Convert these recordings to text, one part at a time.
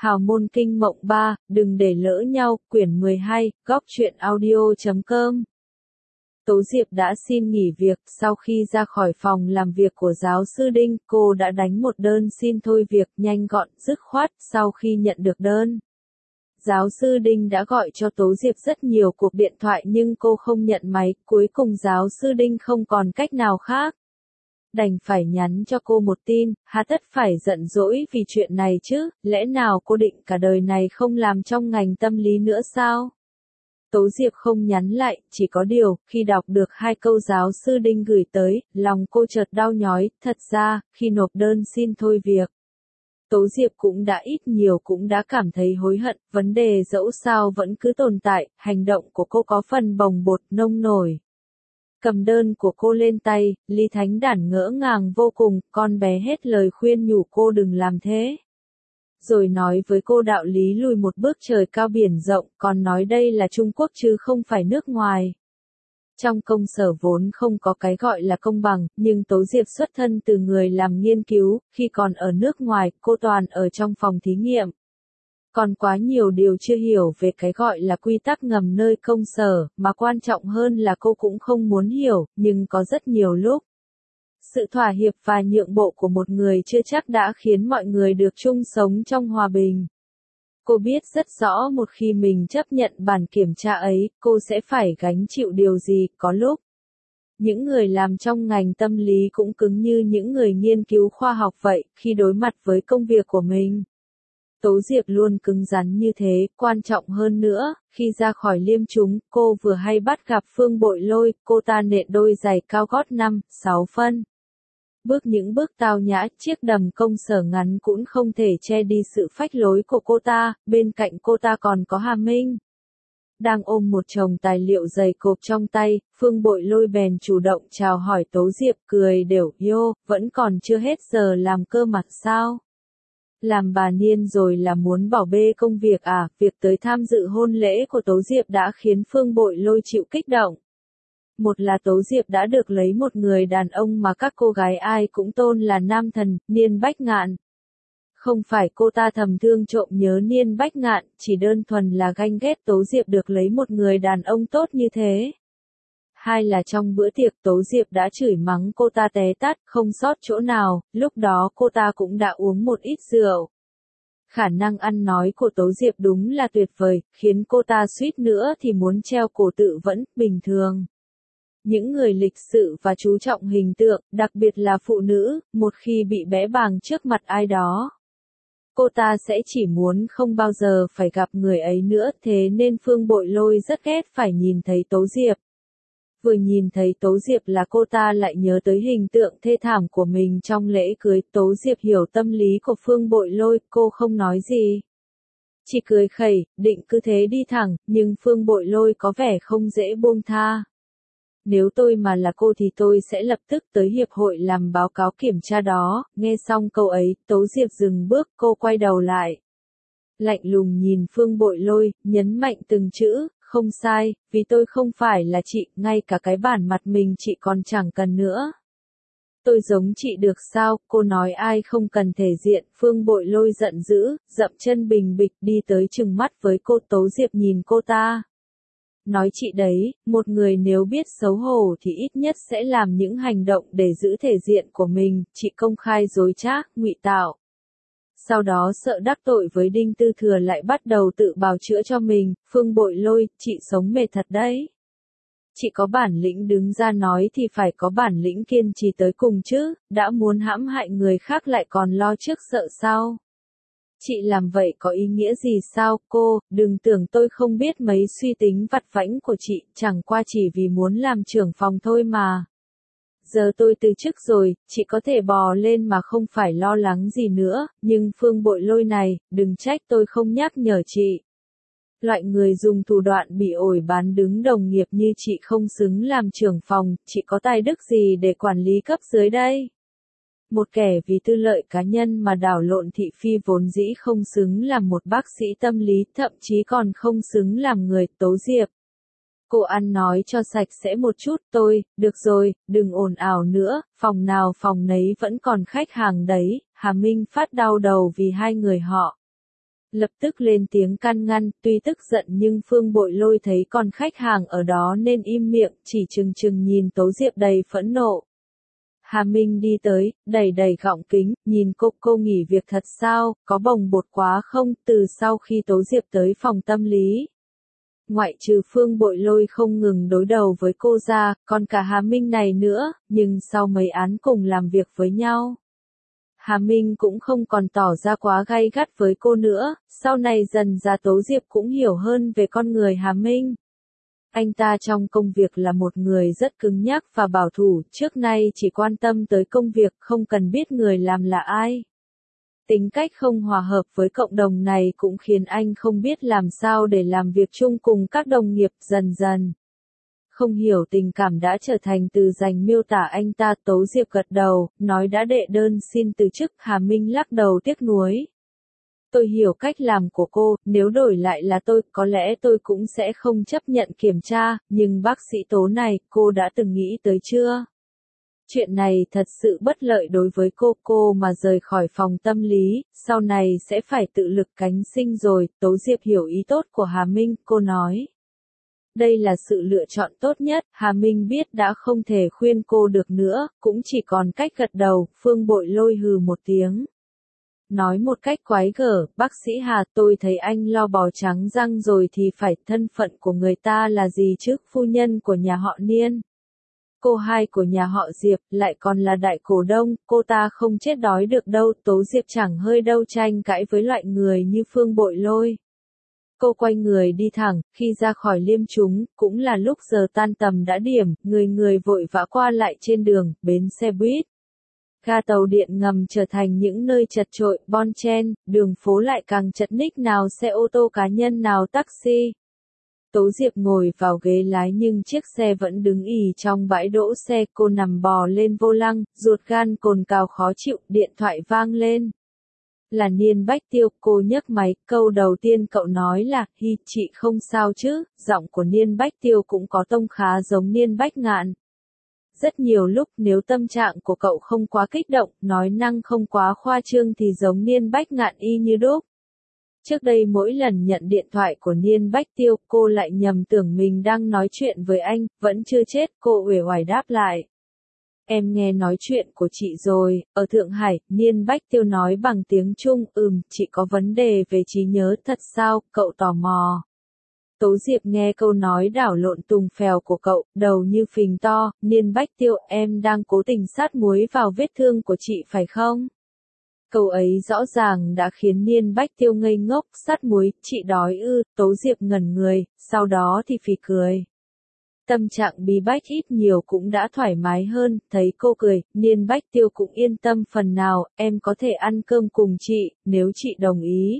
Hào môn kinh mộng 3, đừng để lỡ nhau, quyển 12, góc truyện audio.com. Tố Diệp đã xin nghỉ việc, sau khi ra khỏi phòng làm việc của giáo sư Đinh, cô đã đánh một đơn xin thôi việc nhanh gọn, dứt khoát. Sau khi nhận được đơn, giáo sư Đinh đã gọi cho Tố Diệp rất nhiều cuộc điện thoại nhưng cô không nhận máy, cuối cùng giáo sư Đinh không còn cách nào khác, đành phải nhắn cho cô một tin, hà tất phải giận dỗi vì chuyện này chứ, lẽ nào cô định cả đời này không làm trong ngành tâm lý nữa sao? Tố Diệp không nhắn lại, chỉ có điều, khi đọc được 2 câu giáo sư Đinh gửi tới, lòng cô chợt đau nhói, thật ra, khi nộp đơn xin thôi việc, Tố Diệp cũng đã ít nhiều cũng đã cảm thấy hối hận, vấn đề dẫu sao vẫn cứ tồn tại, hành động của cô có phần bồng bột, nông nổi. Cầm đơn của cô lên tay, Lý Thánh Đản ngỡ ngàng vô cùng, con bé hết lời khuyên nhủ cô đừng làm thế. Rồi nói với cô đạo lý lùi một bước trời cao biển rộng, còn nói đây là Trung Quốc chứ không phải nước ngoài. Trong công sở vốn không có cái gọi là công bằng, nhưng Tố Diệp xuất thân từ người làm nghiên cứu, khi còn ở nước ngoài, cô toàn ở trong phòng thí nghiệm. Còn quá nhiều điều chưa hiểu về cái gọi là quy tắc ngầm nơi công sở, mà quan trọng hơn là cô cũng không muốn hiểu, nhưng có rất nhiều lúc, sự thỏa hiệp và nhượng bộ của một người chưa chắc đã khiến mọi người được chung sống trong hòa bình. Cô biết rất rõ một khi mình chấp nhận bản kiểm tra ấy, cô sẽ phải gánh chịu điều gì, có lúc. Những người làm trong ngành tâm lý cũng cứng như những người nghiên cứu khoa học vậy, khi đối mặt với công việc của mình. Tố Diệp luôn cứng rắn như thế, quan trọng hơn nữa, khi ra khỏi Liêm Chúng, cô vừa hay bắt gặp Phương Bội Lôi, cô ta nện đôi giày cao gót 5-6 phân. Những bước tao nhã, chiếc đầm công sở ngắn cũng không thể che đi sự phách lối của cô ta, bên cạnh cô ta còn có Hà Minh. Đang ôm một chồng tài liệu dày cộp trong tay, Phương Bội Lôi bèn chủ động chào hỏi Tố Diệp cười đều, vẫn còn chưa hết giờ làm cơ mà sao? Làm bà Niên rồi là muốn bỏ bê công việc à? Việc tới tham dự hôn lễ của Tố Diệp đã khiến Phương Bội Lôi chịu kích động. Một là Tố Diệp đã được lấy một người đàn ông mà các cô gái ai cũng tôn là nam thần, Niên Bách Ngạn. Không phải cô ta thầm thương trộm nhớ Niên Bách Ngạn, chỉ đơn thuần là ganh ghét Tố Diệp được lấy một người đàn ông tốt như thế. Hai là trong bữa tiệc Tố Diệp đã chửi mắng cô ta té tát, không sót chỗ nào, lúc đó cô ta cũng đã uống một ít rượu. Khả năng ăn nói của Tố Diệp đúng là tuyệt vời, khiến cô ta suýt nữa thì muốn treo cổ tự vẫn, bình thường. Những người lịch sự và chú trọng hình tượng, đặc biệt là phụ nữ, một khi bị bẽ bàng trước mặt ai đó, cô ta sẽ chỉ muốn không bao giờ phải gặp người ấy nữa, thế nên Phương Bội Lôi rất ghét phải nhìn thấy Tố Diệp. Vừa nhìn thấy Tố Diệp là cô ta lại nhớ tới hình tượng thê thảm của mình trong lễ cưới. Tố Diệp hiểu tâm lý của Phương Bội Lôi, cô không nói gì, chỉ cười khẩy, định cứ thế đi thẳng, nhưng Phương Bội Lôi có vẻ không dễ buông tha. Nếu tôi mà là cô thì tôi sẽ lập tức tới hiệp hội làm báo cáo kiểm tra đó. Nghe xong câu ấy, Tố Diệp dừng bước, cô quay đầu lại, lạnh lùng nhìn Phương Bội Lôi, nhấn mạnh từng chữ, không sai, vì tôi không phải là chị, ngay cả cái bản mặt mình chị còn chẳng cần nữa. Tôi giống chị được sao? Cô nói ai không cần thể diện? Phương Bội Lôi giận dữ, dậm chân bình bịch đi tới trừng mắt với cô. Tố Diệp nhìn cô ta, nói chị đấy, một người nếu biết xấu hổ thì ít nhất sẽ làm những hành động để giữ thể diện của mình, chị công khai dối trá, ngụy tạo. Sau đó sợ đắc tội với Đinh Tư Thừa lại bắt đầu tự bào chữa cho mình. Phương Bội Lôi, chị sống mệt thật đấy. Chị có bản lĩnh đứng ra nói thì phải có bản lĩnh kiên trì tới cùng chứ, đã muốn hãm hại người khác lại còn lo trước sợ sau. Chị làm vậy có ý nghĩa gì sao? Cô, đừng tưởng tôi không biết mấy suy tính vặt vãnh của chị, chẳng qua chỉ vì muốn làm trưởng phòng thôi mà. Giờ tôi từ chức rồi, chị có thể bò lên mà không phải lo lắng gì nữa, nhưng Phương Bội Lôi này, đừng trách tôi không nhắc nhở chị. Loại người dùng thủ đoạn bị ổi bán đứng đồng nghiệp như chị không xứng làm trưởng phòng, chị có tài đức gì để quản lý cấp dưới đây? Một kẻ vì tư lợi cá nhân mà đảo lộn thị phi vốn dĩ không xứng làm một bác sĩ tâm lý, thậm chí còn không xứng làm người. Tố Diệp, cô ăn nói cho sạch sẽ một chút. Được rồi, đừng ồn ào nữa, phòng nào phòng nấy vẫn còn khách hàng đấy. Hà Minh phát đau đầu vì hai người họ. Lập tức lên tiếng can ngăn, tuy tức giận nhưng Phương Bội Lôi thấy còn khách hàng ở đó nên im miệng, chỉ chừng chừng nhìn Tố Diệp đầy phẫn nộ. Hà Minh đi tới, đẩy đẩy gọng kính, nhìn cô nghỉ việc thật sao, có bồng bột quá không, từ sau khi Tố Diệp tới phòng tâm lý. Ngoại trừ Phương Bội Lôi không ngừng đối đầu với cô ra, còn cả Hà Minh này nữa, nhưng sau mấy án cùng làm việc với nhau. Hà Minh cũng không còn tỏ ra quá gay gắt với cô nữa, sau này dần ra Tố Diệp cũng hiểu hơn về con người Hà Minh. Anh ta trong công việc là một người rất cứng nhắc và bảo thủ, trước nay chỉ quan tâm tới công việc, không cần biết người làm là ai. Tính cách không hòa hợp với cộng đồng này cũng khiến anh không biết làm sao để làm việc chung cùng các đồng nghiệp dần dần. Không hiểu tình cảm đã trở thành từ dành miêu tả anh ta. Tố Diệp gật đầu, nói đã đệ đơn xin từ chức. Hà Minh lắc đầu tiếc nuối. Tôi hiểu cách làm của cô, nếu đổi lại là tôi, có lẽ tôi cũng sẽ không chấp nhận kiểm tra, nhưng bác sĩ Tố này, cô đã từng nghĩ tới chưa? Chuyện này thật sự bất lợi đối với cô mà rời khỏi phòng tâm lý, sau này sẽ phải tự lực cánh sinh rồi. Tố Diệp hiểu ý tốt của Hà Minh, cô nói. Đây là sự lựa chọn tốt nhất, Hà Minh biết đã không thể khuyên cô được nữa, cũng chỉ còn cách gật đầu. Phương Bội Lôi hừ một tiếng. Nói một cách quái gở, bác sĩ Hà, tôi thấy anh lo bò trắng răng rồi thì phải, thân phận của người ta là gì chứ, phu nhân của nhà họ Niên. Cô hai của nhà họ Diệp, lại còn là đại cổ đông, cô ta không chết đói được đâu. Tố Diệp chẳng hơi đâu tranh cãi với loại người như Phương Bội Lôi. Cô quay người đi thẳng, khi ra khỏi Liêm Chúng, cũng là lúc giờ tan tầm đã điểm, người vội vã qua lại trên đường, bến xe buýt. Ga tàu điện ngầm trở thành những nơi chật chội, bon chen, đường phố lại càng chật ních, nào xe ô tô cá nhân nào taxi. Tố Diệp ngồi vào ghế lái nhưng chiếc xe vẫn đứng ì trong bãi đỗ xe, cô nằm bò lên vô lăng, ruột gan cồn cào khó chịu, điện thoại vang lên. Là Niên Bách Tiêu, cô nhấc máy, câu đầu tiên cậu nói là, hi, chị không sao chứ, giọng của Niên Bách Tiêu cũng có tông khá giống Niên Bách Ngạn. Rất nhiều lúc nếu tâm trạng của cậu không quá kích động, nói năng không quá khoa trương thì giống Niên Bách Ngạn y như đúc. Trước đây mỗi lần nhận điện thoại của Niên Bách Tiêu, cô lại nhầm tưởng mình đang nói chuyện với anh, vẫn chưa chết, cô uể oải đáp lại. Em nghe nói chuyện của chị rồi, ở Thượng Hải. Niên Bách Tiêu nói bằng tiếng Trung, chị có vấn đề về trí nhớ thật sao, cậu tò mò. Tố Diệp nghe câu nói đảo lộn tùng phèo của cậu, đầu như phình to. Niên Bách Tiêu, em đang cố tình sát muối vào vết thương của chị phải không? Câu ấy rõ ràng đã khiến Niên Bách Tiêu ngây ngốc. Sát muối, chị đói ư? Tố Diệp ngẩn người, sau đó thì phì cười. Tâm trạng bí bách ít nhiều cũng đã thoải mái hơn, thấy cô cười, Niên Bách Tiêu cũng yên tâm phần nào. Em có thể ăn cơm cùng chị, nếu chị đồng ý.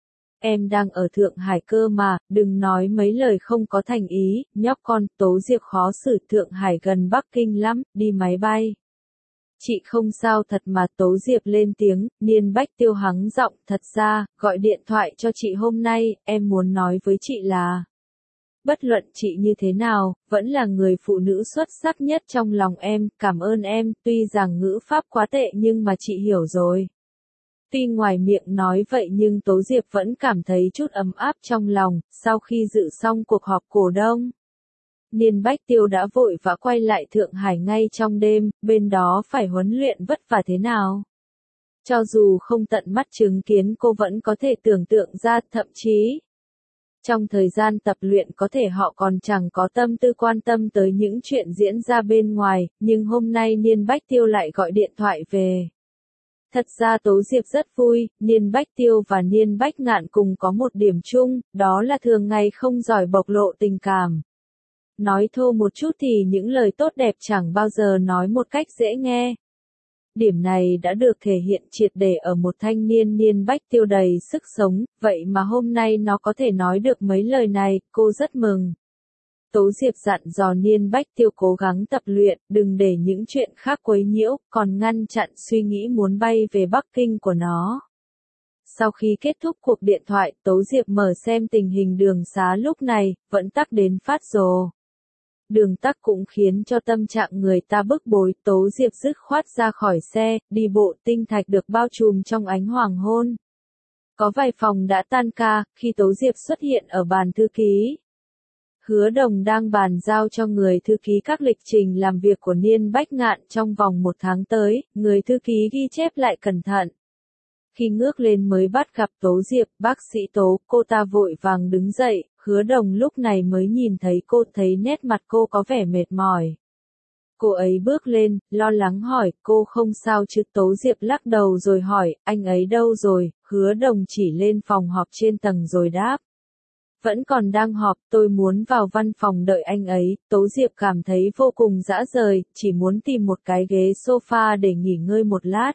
Em đang ở Thượng Hải cơ mà, đừng nói mấy lời không có thành ý, nhóc con. Tố Diệp khó xử, Thượng Hải gần Bắc Kinh lắm, đi máy bay. Chị không sao thật mà. Tố Diệp lên tiếng. Niên Bách Tiêu hắng giọng, thật ra, gọi điện thoại cho chị hôm nay, em muốn nói với chị là. Bất luận chị như thế nào, vẫn là người phụ nữ xuất sắc nhất trong lòng em, cảm ơn em, tuy rằng ngữ pháp quá tệ nhưng mà chị hiểu rồi. Tuy ngoài miệng nói vậy nhưng Tố Diệp vẫn cảm thấy chút ấm áp trong lòng. Sau khi dự xong cuộc họp cổ đông, Niên Bách Tiêu đã vội vã quay lại Thượng Hải ngay trong đêm, bên đó phải huấn luyện vất vả thế nào. Cho dù không tận mắt chứng kiến cô vẫn có thể tưởng tượng ra, thậm chí trong thời gian tập luyện có thể họ còn chẳng có tâm tư quan tâm tới những chuyện diễn ra bên ngoài, nhưng hôm nay Niên Bách Tiêu lại gọi điện thoại về. Thật ra Tố Diệp rất vui, Niên Bách Tiêu và Niên Bách Ngạn cùng có một điểm chung, đó là thường ngày không giỏi bộc lộ tình cảm. Nói thô một chút thì những lời tốt đẹp chẳng bao giờ nói một cách dễ nghe. Điểm này đã được thể hiện triệt để ở một thanh niên Niên Bách Tiêu đầy sức sống, vậy mà hôm nay nó có thể nói được mấy lời này, cô rất mừng. Tố Diệp dặn dò Niên Bách Tiêu cố gắng tập luyện, đừng để những chuyện khác quấy nhiễu, còn ngăn chặn suy nghĩ muốn bay về Bắc Kinh của nó. Sau khi kết thúc cuộc điện thoại, Tố Diệp mở xem tình hình đường xá lúc này, vẫn tắc đến phát rồ. Đường tắc cũng khiến cho tâm trạng người ta bức bối. Tố Diệp dứt khoát ra khỏi xe, đi bộ. Tinh thạch được bao trùm trong ánh hoàng hôn. Có vài phòng đã tan ca, khi Tố Diệp xuất hiện ở bàn thư ký. Hứa Đồng đang bàn giao cho người thư ký các lịch trình làm việc của Niên Bách Ngạn trong vòng 1 tháng tới, người thư ký ghi chép lại cẩn thận. Khi ngước lên mới bắt gặp Tố Diệp, bác sĩ Tố, cô ta vội vàng đứng dậy, Hứa Đồng lúc này mới nhìn thấy cô, thấy nét mặt cô có vẻ mệt mỏi. Cô ấy bước lên, lo lắng hỏi, cô không sao chứ? Tố Diệp lắc đầu rồi hỏi, anh ấy đâu rồi? Hứa Đồng chỉ lên phòng họp trên tầng rồi đáp. Vẫn còn đang họp, tôi muốn vào văn phòng đợi anh ấy. Tố Diệp cảm thấy vô cùng dã rời, chỉ muốn tìm một cái ghế sofa để nghỉ ngơi một lát.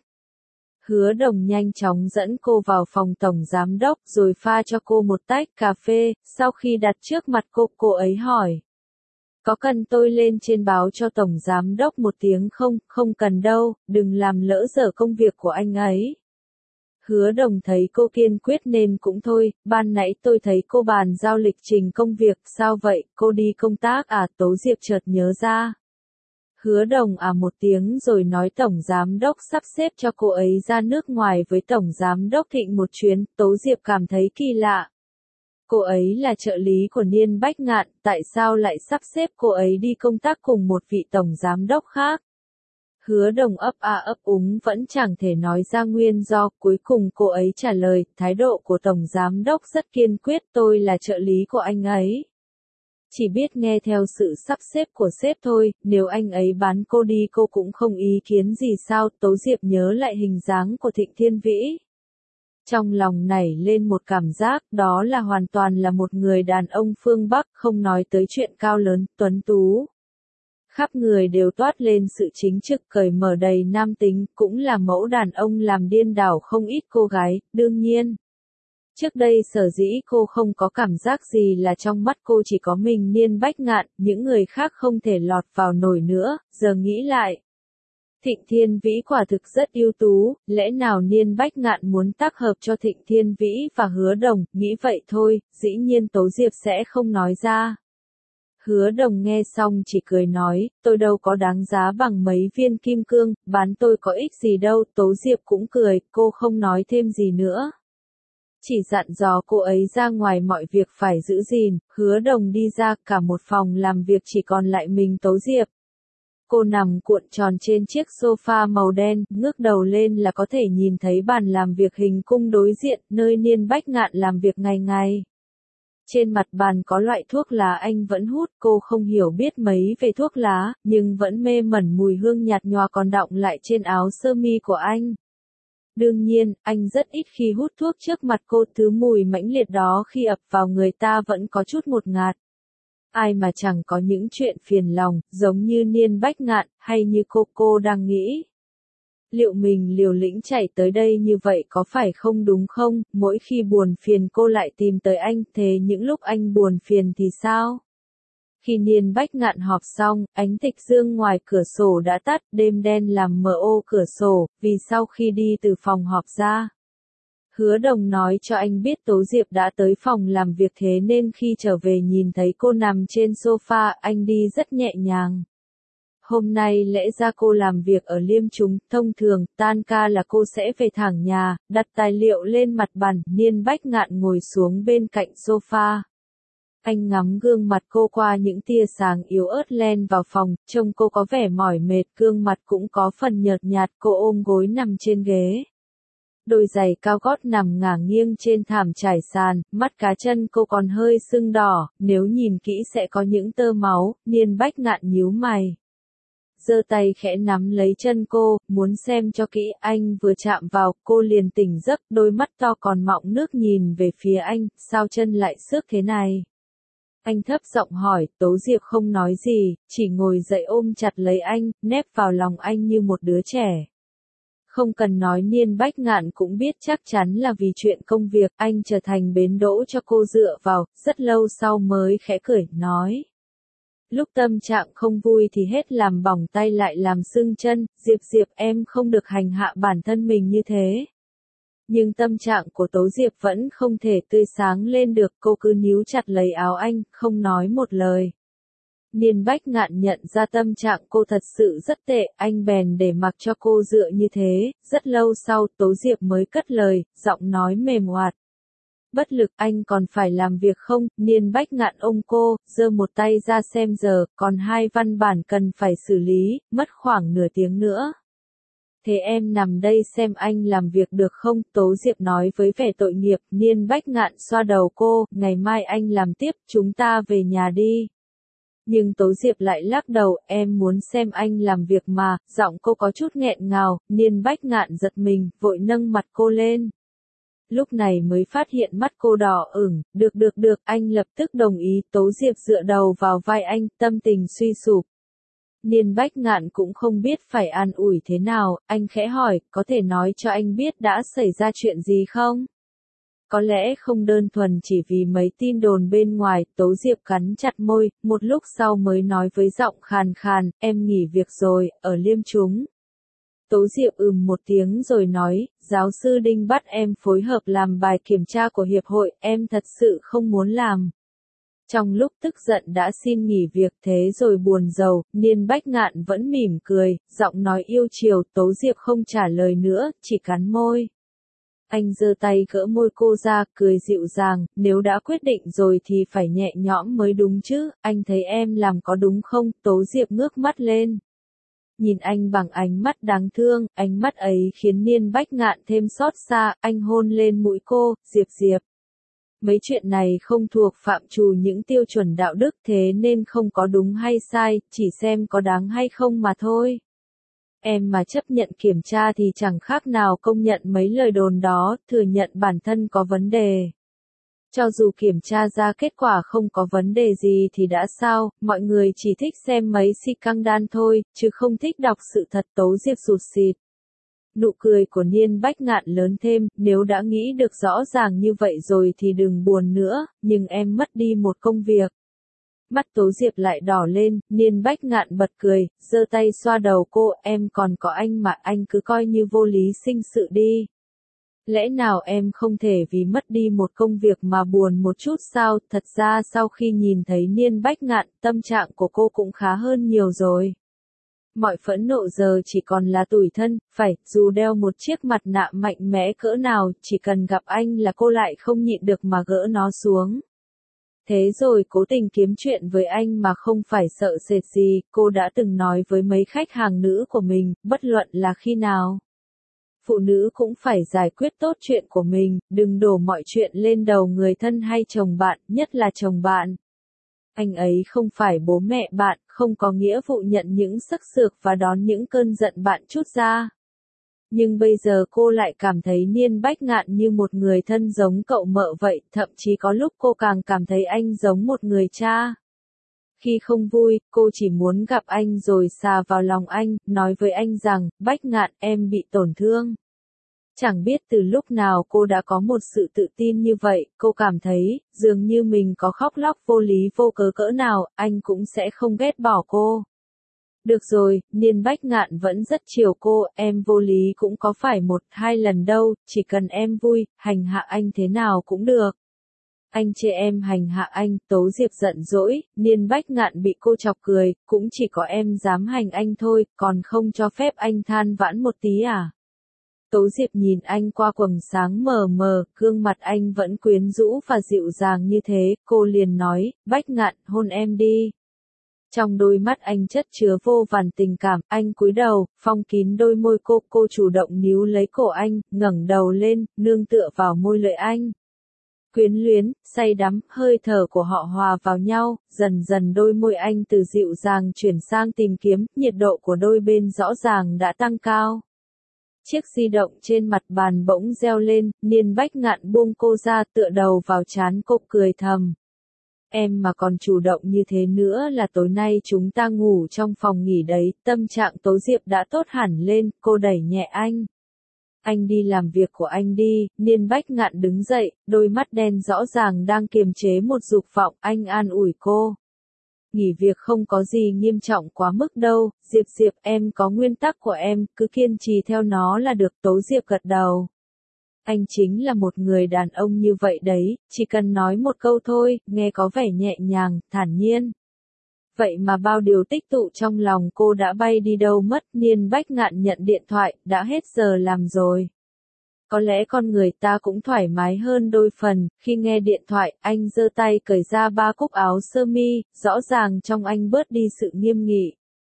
Hứa Đồng nhanh chóng dẫn cô vào phòng tổng giám đốc rồi pha cho cô một tách cà phê, sau khi đặt trước mặt cô ấy hỏi. Có cần tôi lên trên báo cho tổng giám đốc một tiếng không? Không cần đâu, đừng làm lỡ dở công việc của anh ấy. Hứa Đồng thấy cô kiên quyết nên cũng thôi, ban nãy tôi thấy cô bàn giao lịch trình công việc, sao vậy, cô đi công tác à? Tố Diệp chợt nhớ ra. Hứa Đồng à một tiếng rồi nói tổng giám đốc sắp xếp cho cô ấy ra nước ngoài với tổng giám đốc Thịnh một chuyến. Tố Diệp cảm thấy kỳ lạ. Cô ấy là trợ lý của Niên Bách Ngạn, tại sao lại sắp xếp cô ấy đi công tác cùng một vị tổng giám đốc khác? Hứa Đồng ấp a ấp úng vẫn chẳng thể nói ra nguyên do, cuối cùng cô ấy trả lời, thái độ của tổng giám đốc rất kiên quyết, tôi là trợ lý của anh ấy. Chỉ biết nghe theo sự sắp xếp của sếp thôi, nếu anh ấy bán cô đi cô cũng không ý kiến gì sao? Tố Diệp nhớ lại hình dáng của Thịnh Thiên Vĩ. Trong lòng nảy lên một cảm giác, đó là hoàn toàn là một người đàn ông phương Bắc, không nói tới chuyện cao lớn, tuấn tú. Khắp người đều toát lên sự chính trực, cởi mở đầy nam tính, cũng là mẫu đàn ông làm điên đảo không ít cô gái, đương nhiên. Trước đây sở dĩ cô không có cảm giác gì là trong mắt cô chỉ có mình Niên Bách Ngạn, những người khác không thể lọt vào nổi nữa, giờ nghĩ lại. Thịnh Thiên Vĩ quả thực rất ưu tú, lẽ nào Niên Bách Ngạn muốn tác hợp cho Thịnh Thiên Vĩ và Hứa Đồng, nghĩ vậy thôi, dĩ nhiên Tố Diệp sẽ không nói ra. Hứa Đồng nghe xong chỉ cười nói, tôi đâu có đáng giá bằng mấy viên kim cương, bán tôi có ích gì đâu. Tố Diệp cũng cười, cô không nói thêm gì nữa. Chỉ dặn dò cô ấy ra ngoài mọi việc phải giữ gìn. Hứa Đồng đi ra, cả một phòng làm việc chỉ còn lại mình Tố Diệp. Cô nằm cuộn tròn trên chiếc sofa màu đen, ngước đầu lên là có thể nhìn thấy bàn làm việc hình cung đối diện, nơi Niên Bách Ngạn làm việc ngày ngày. Trên mặt bàn có loại thuốc lá anh vẫn hút, cô không hiểu biết mấy về thuốc lá, nhưng vẫn mê mẩn mùi hương nhạt nhòa còn đọng lại trên áo sơ mi của anh. Đương nhiên, anh rất ít khi hút thuốc trước mặt cô, thứ mùi mãnh liệt đó khi ập vào người ta vẫn có chút ngột ngạt. Ai mà chẳng có những chuyện phiền lòng, giống như Niên Bách Ngạn, hay như cô đang nghĩ. Liệu mình liều lĩnh chạy tới đây như vậy có phải không đúng không? Mỗi khi buồn phiền cô lại tìm tới anh, thế những lúc anh buồn phiền thì sao? Khi Niên Bách Ngạn họp xong, ánh tịch dương ngoài cửa sổ đã tắt, đêm đen làm mờ ô cửa sổ, vì sau khi đi từ phòng họp ra. Hứa Đồng nói cho anh biết Tố Diệp đã tới phòng làm việc, thế nên khi trở về nhìn thấy cô nằm trên sofa, anh đi rất nhẹ nhàng. Hôm nay lẽ ra cô làm việc ở Liêm Trung, thông thường, tan ca là cô sẽ về thẳng nhà, đặt tài liệu lên mặt bàn, Niên Bách Ngạn ngồi xuống bên cạnh sofa. Anh ngắm gương mặt cô qua những tia sáng yếu ớt len vào phòng, trông cô có vẻ mỏi mệt, gương mặt cũng có phần nhợt nhạt, cô ôm gối nằm trên ghế. Đôi giày cao gót nằm ngả nghiêng trên thảm trải sàn, mắt cá chân cô còn hơi sưng đỏ, nếu nhìn kỹ sẽ có những tơ máu. Niên Bách Ngạn nhíu mày. Giơ tay khẽ nắm lấy chân cô, muốn xem cho kỹ. Anh vừa chạm vào, cô liền tỉnh giấc, đôi mắt to còn mọng nước nhìn về phía anh, sao chân lại xước thế này? Anh thấp giọng hỏi, Tố Diệp không nói gì, chỉ ngồi dậy ôm chặt lấy anh, nép vào lòng anh như một đứa trẻ. Không cần nói, Niên Bách Ngạn cũng biết chắc chắn là vì chuyện công việc, anh trở thành bến đỗ cho cô dựa vào, rất lâu sau mới khẽ cười, nói. Lúc tâm trạng không vui thì hết làm bỏng tay lại làm sưng chân, Diệp em không được hành hạ bản thân mình như thế. Nhưng tâm trạng của Tố Diệp vẫn không thể tươi sáng lên được, cô cứ níu chặt lấy áo anh, không nói một lời. Niên Bách Ngạn nhận ra tâm trạng cô thật sự rất tệ, anh bèn để mặc cho cô dựa như thế, rất lâu sau Tố Diệp mới cất lời, giọng nói mềm oạt. Bất lực anh còn phải làm việc không? Niên Bách Ngạn ôm cô, giơ một tay ra xem giờ, còn 2 văn bản cần phải xử lý, mất khoảng nửa tiếng nữa. Thế em nằm đây xem anh làm việc được không? Tố Diệp nói với vẻ tội nghiệp. Niên Bách Ngạn xoa đầu cô, ngày mai anh làm tiếp, chúng ta về nhà đi. Nhưng Tố Diệp lại lắc đầu, em muốn xem anh làm việc mà, giọng cô có chút nghẹn ngào. Niên Bách Ngạn giật mình, vội nâng mặt cô lên. Lúc này mới phát hiện mắt cô đỏ ửng, được, anh lập tức đồng ý. Tố Diệp dựa đầu vào vai anh, tâm tình suy sụp. Niên Bách Ngạn cũng không biết phải an ủi thế nào, anh khẽ hỏi, có thể nói cho anh biết đã xảy ra chuyện gì không? Có lẽ không đơn thuần chỉ vì mấy tin đồn bên ngoài. Tố Diệp cắn chặt môi, một lúc sau mới nói với giọng khàn khàn, em nghỉ việc rồi, ở Liêm Chúng. Tố Diệp một tiếng rồi nói, giáo sư Đinh bắt em phối hợp làm bài kiểm tra của hiệp hội, em thật sự không muốn làm. Trong lúc tức giận đã xin nghỉ việc, thế rồi buồn rầu. Niên Bách Ngạn vẫn mỉm cười, giọng nói yêu chiều. Tố Diệp không trả lời nữa, chỉ cắn môi. Anh giơ tay gỡ môi cô ra, cười dịu dàng, nếu đã quyết định rồi thì phải nhẹ nhõm mới đúng chứ, anh thấy em làm có đúng không? Tố Diệp ngước mắt lên. Nhìn anh bằng ánh mắt đáng thương, ánh mắt ấy khiến Niên Bách Ngạn thêm xót xa, anh hôn lên mũi cô, Diệp. Mấy chuyện này không thuộc phạm trù những tiêu chuẩn đạo đức, thế nên không có đúng hay sai, chỉ xem có đáng hay không mà thôi. Em mà chấp nhận kiểm tra thì chẳng khác nào công nhận mấy lời đồn đó, thừa nhận bản thân có vấn đề. Cho dù kiểm tra ra kết quả không có vấn đề gì thì đã sao, mọi người chỉ thích xem mấy si căng đan thôi, chứ không thích đọc sự thật. Tố Diệp sụt sịt. Nụ cười của Niên Bách Ngạn lớn thêm, nếu đã nghĩ được rõ ràng như vậy rồi thì đừng buồn nữa, nhưng em mất đi một công việc. Mắt Tố Diệp lại đỏ lên, Niên Bách Ngạn bật cười, giơ tay xoa đầu cô, em còn có anh mà, anh cứ coi như vô lý sinh sự đi. Lẽ nào em không thể vì mất đi một công việc mà buồn một chút sao? Thật ra sau khi nhìn thấy Niên Bách Ngạn, tâm trạng của cô cũng khá hơn nhiều rồi. Mọi phẫn nộ giờ chỉ còn là tủi thân, phải, dù đeo một chiếc mặt nạ mạnh mẽ cỡ nào, chỉ cần gặp anh là cô lại không nhịn được mà gỡ nó xuống. Thế rồi cố tình kiếm chuyện với anh mà không phải sợ sệt gì, cô đã từng nói với mấy khách hàng nữ của mình, bất luận là khi nào. Phụ nữ cũng phải giải quyết tốt chuyện của mình, đừng đổ mọi chuyện lên đầu người thân hay chồng bạn, nhất là chồng bạn. Anh ấy không phải bố mẹ bạn, không có nghĩa vụ nhận những sắc sược và đón những cơn giận bạn trút ra. Nhưng bây giờ cô lại cảm thấy Niên Bách Ngạn như một người thân giống cậu mợ vậy, thậm chí có lúc cô càng cảm thấy anh giống một người cha. Khi không vui, cô chỉ muốn gặp anh rồi xà vào lòng anh, nói với anh rằng, Bách Ngạn, em bị tổn thương. Chẳng biết từ lúc nào cô đã có một sự tự tin như vậy, cô cảm thấy, dường như mình có khóc lóc vô lý vô cớ cỡ nào, anh cũng sẽ không ghét bỏ cô. Được rồi, Niên Bách Ngạn vẫn rất chiều cô, em vô lý cũng có phải 1-2 lần đâu, chỉ cần em vui, hành hạ anh thế nào cũng được. Anh chê em hành hạ anh, Tố Diệp giận dỗi, Niên Bách Ngạn bị cô chọc cười, cũng chỉ có em dám hành anh thôi, còn không cho phép anh than vãn một tí à? Tố Diệp nhìn anh qua quầng sáng mờ mờ, gương mặt anh vẫn quyến rũ và dịu dàng như thế, cô liền nói, Bách Ngạn, hôn em đi. Trong đôi mắt anh chất chứa vô vàn tình cảm, anh cúi đầu, phong kín đôi môi cô chủ động níu lấy cổ anh, ngẩng đầu lên, nương tựa vào môi lưỡi anh. Quyến luyến, say đắm, hơi thở của họ hòa vào nhau, dần dần đôi môi anh từ dịu dàng chuyển sang tìm kiếm, nhiệt độ của đôi bên rõ ràng đã tăng cao. Chiếc di động trên mặt bàn bỗng reo lên, Niên Bách Ngạn buông cô ra tựa đầu vào trán cô cười thầm. Em mà còn chủ động như thế nữa là tối nay chúng ta ngủ trong phòng nghỉ đấy, tâm trạng Tố Diệp đã tốt hẳn lên, cô đẩy nhẹ anh. Anh đi làm việc của anh đi, Niên Bách Ngạn đứng dậy, đôi mắt đen rõ ràng đang kiềm chế một dục vọng, anh an ủi cô. Nghỉ việc không có gì nghiêm trọng quá mức đâu, Diệp em có nguyên tắc của em, cứ kiên trì theo nó là được. Tố Diệp gật đầu. Anh chính là một người đàn ông như vậy đấy, chỉ cần nói một câu thôi, nghe có vẻ nhẹ nhàng, thản nhiên. Vậy mà bao điều tích tụ trong lòng cô đã bay đi đâu mất. Niên Bách Ngạn nhận điện thoại, đã hết giờ làm rồi. Có lẽ con người ta cũng thoải mái hơn đôi phần, khi nghe điện thoại, anh giơ tay cởi ra 3 cúc áo sơ mi, rõ ràng trong anh bớt đi sự nghiêm nghị.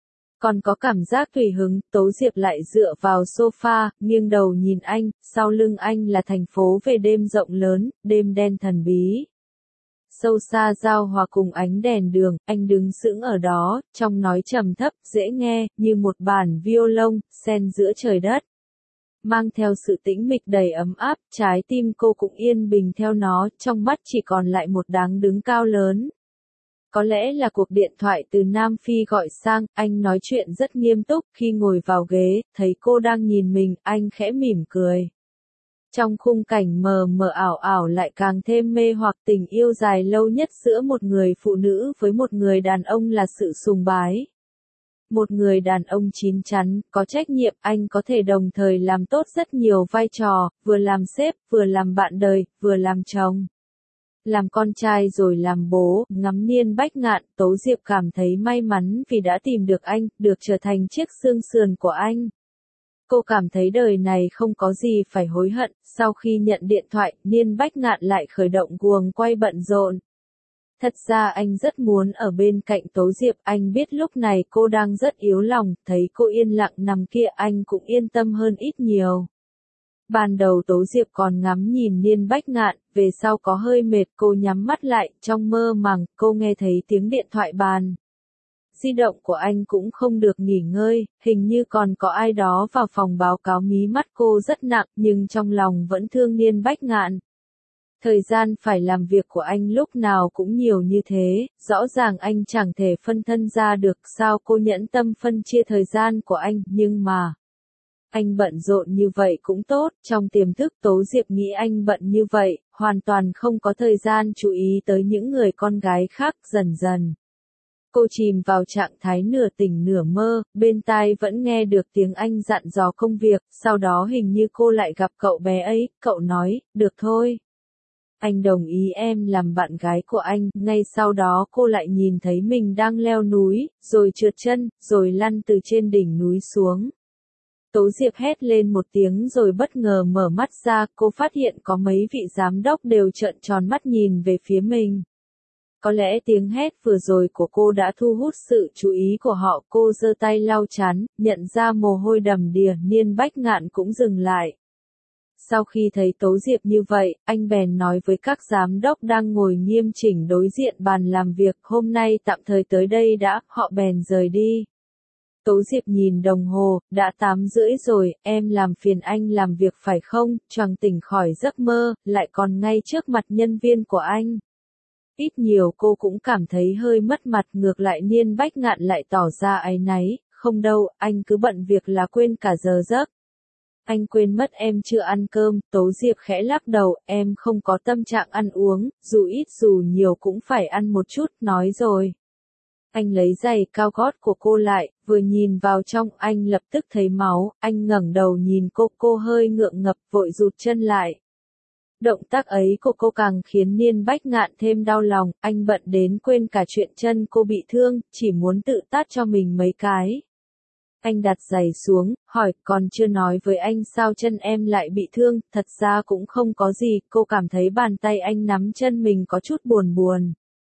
Còn có cảm giác tùy hứng, Tố Diệp lại dựa vào sofa, nghiêng đầu nhìn anh, sau lưng anh là thành phố về đêm rộng lớn, đêm đen thần bí. Sâu xa giao hòa cùng ánh đèn đường, anh đứng sững ở đó, trong nói trầm thấp, dễ nghe, như một bản violon, xen giữa trời đất. Mang theo sự tĩnh mịch đầy ấm áp, trái tim cô cũng yên bình theo nó, trong mắt chỉ còn lại một đáng đứng cao lớn. Có lẽ là cuộc điện thoại từ Nam Phi gọi sang, anh nói chuyện rất nghiêm túc, khi ngồi vào ghế, thấy cô đang nhìn mình, anh khẽ mỉm cười. Trong khung cảnh mờ mờ ảo ảo lại càng thêm mê hoặc tình yêu dài lâu nhất giữa một người phụ nữ với một người đàn ông là sự sùng bái. Một người đàn ông chín chắn, có trách nhiệm, anh có thể đồng thời làm tốt rất nhiều vai trò, vừa làm sếp, vừa làm bạn đời, vừa làm chồng. Làm con trai rồi làm bố, ngắm Niên Bách Ngạn, Tố Diệp cảm thấy may mắn vì đã tìm được anh, được trở thành chiếc xương sườn của anh. Cô cảm thấy đời này không có gì phải hối hận, sau khi nhận điện thoại, Niên Bách Ngạn lại khởi động guồng quay bận rộn. Thật ra anh rất muốn ở bên cạnh Tố Diệp, anh biết lúc này cô đang rất yếu lòng, thấy cô yên lặng nằm kia anh cũng yên tâm hơn ít nhiều. Ban đầu Tố Diệp còn ngắm nhìn Niên Bách Ngạn, về sau có hơi mệt cô nhắm mắt lại, trong mơ màng, cô nghe thấy tiếng điện thoại bàn. Di động của anh cũng không được nghỉ ngơi, hình như còn có ai đó vào phòng báo cáo mí mắt cô rất nặng, nhưng trong lòng vẫn thương Niên Bách Ngạn. Thời gian phải làm việc của anh lúc nào cũng nhiều như thế, rõ ràng anh chẳng thể phân thân ra được, sao cô nhẫn tâm phân chia thời gian của anh, nhưng mà anh bận rộn như vậy cũng tốt, trong tiềm thức Tố Diệp nghĩ anh bận như vậy, hoàn toàn không có thời gian chú ý tới những người con gái khác. Dần dần cô chìm vào trạng thái nửa tỉnh nửa mơ, bên tai vẫn nghe được tiếng anh dặn dò công việc, sau đó hình như cô lại gặp cậu bé ấy, cậu nói, được thôi. Anh đồng ý em làm bạn gái của anh, ngay sau đó cô lại nhìn thấy mình đang leo núi, rồi trượt chân, rồi lăn từ trên đỉnh núi xuống. Tố Diệp hét lên một tiếng rồi bất ngờ mở mắt ra, cô phát hiện có mấy vị giám đốc đều trợn tròn mắt nhìn về phía mình. Có lẽ tiếng hét vừa rồi của cô đã thu hút sự chú ý của họ, cô giơ tay lau trán, nhận ra mồ hôi đầm đìa, Niên Bách Ngạn cũng dừng lại. Sau khi thấy Tố Diệp như vậy, anh bèn nói với các giám đốc đang ngồi nghiêm chỉnh đối diện bàn làm việc, hôm nay tạm thời tới đây đã, họ bèn rời đi. Tố Diệp nhìn đồng hồ, đã 8:30 rồi, em làm phiền anh làm việc phải không, choàng tỉnh khỏi giấc mơ, lại còn ngay trước mặt nhân viên của anh. Ít nhiều cô cũng cảm thấy hơi mất mặt, ngược lại Niên Bách Ngạn lại tỏ ra áy náy, không đâu, anh cứ bận việc là quên cả giờ giấc. Anh quên mất em chưa ăn cơm, Tố Diệp khẽ lắc đầu, em không có tâm trạng ăn uống, dù ít dù nhiều cũng phải ăn một chút, nói rồi. Anh lấy giày cao gót của cô lại, vừa nhìn vào trong, anh lập tức thấy máu, anh ngẩng đầu nhìn cô hơi ngượng ngập, vội rụt chân lại. Động tác ấy của cô càng khiến Niên Bách Ngạn thêm đau lòng, anh bận đến quên cả chuyện chân cô bị thương, chỉ muốn tự tát cho mình mấy cái. Anh đặt giày xuống, hỏi, còn chưa nói với anh sao chân em lại bị thương, thật ra cũng không có gì, cô cảm thấy bàn tay anh nắm chân mình có chút buồn buồn.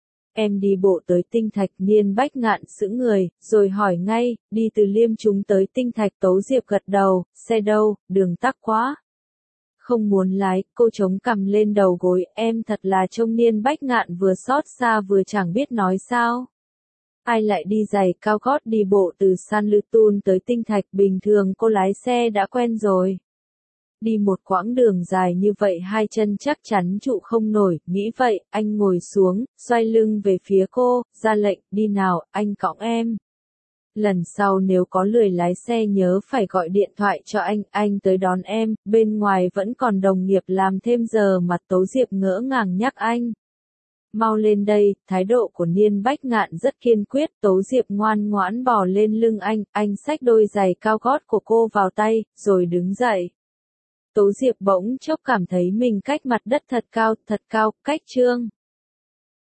Em đi bộ tới Tinh Thạch, Niên Bách Ngạn sững người, rồi hỏi ngay, đi từ Liêm Chúng tới Tinh Thạch. Tố Diệp gật đầu, xe đâu, đường tắc quá. Không muốn lái, cô chống cằm lên đầu gối, em thật là trông Niên Bách Ngạn vừa xót xa vừa chẳng biết nói sao. Ai lại đi giày cao gót đi bộ từ San Lutun tới Tinh Thạch, bình thường cô lái xe đã quen rồi. Đi một quãng đường dài như vậy hai chân chắc chắn trụ không nổi, nghĩ vậy, anh ngồi xuống, xoay lưng về phía cô, ra lệnh, đi nào, anh cõng em. Lần sau nếu có lười lái xe nhớ phải gọi điện thoại cho anh tới đón em, bên ngoài vẫn còn đồng nghiệp làm thêm giờ mà. Tố Diệp ngỡ ngàng nhắc anh. Mau lên đây, thái độ của Niên Bách Ngạn rất kiên quyết, Tố Diệp ngoan ngoãn bò lên lưng anh xách đôi giày cao gót của cô vào tay, rồi đứng dậy. Tố Diệp bỗng chốc cảm thấy mình cách mặt đất thật cao, cách Trương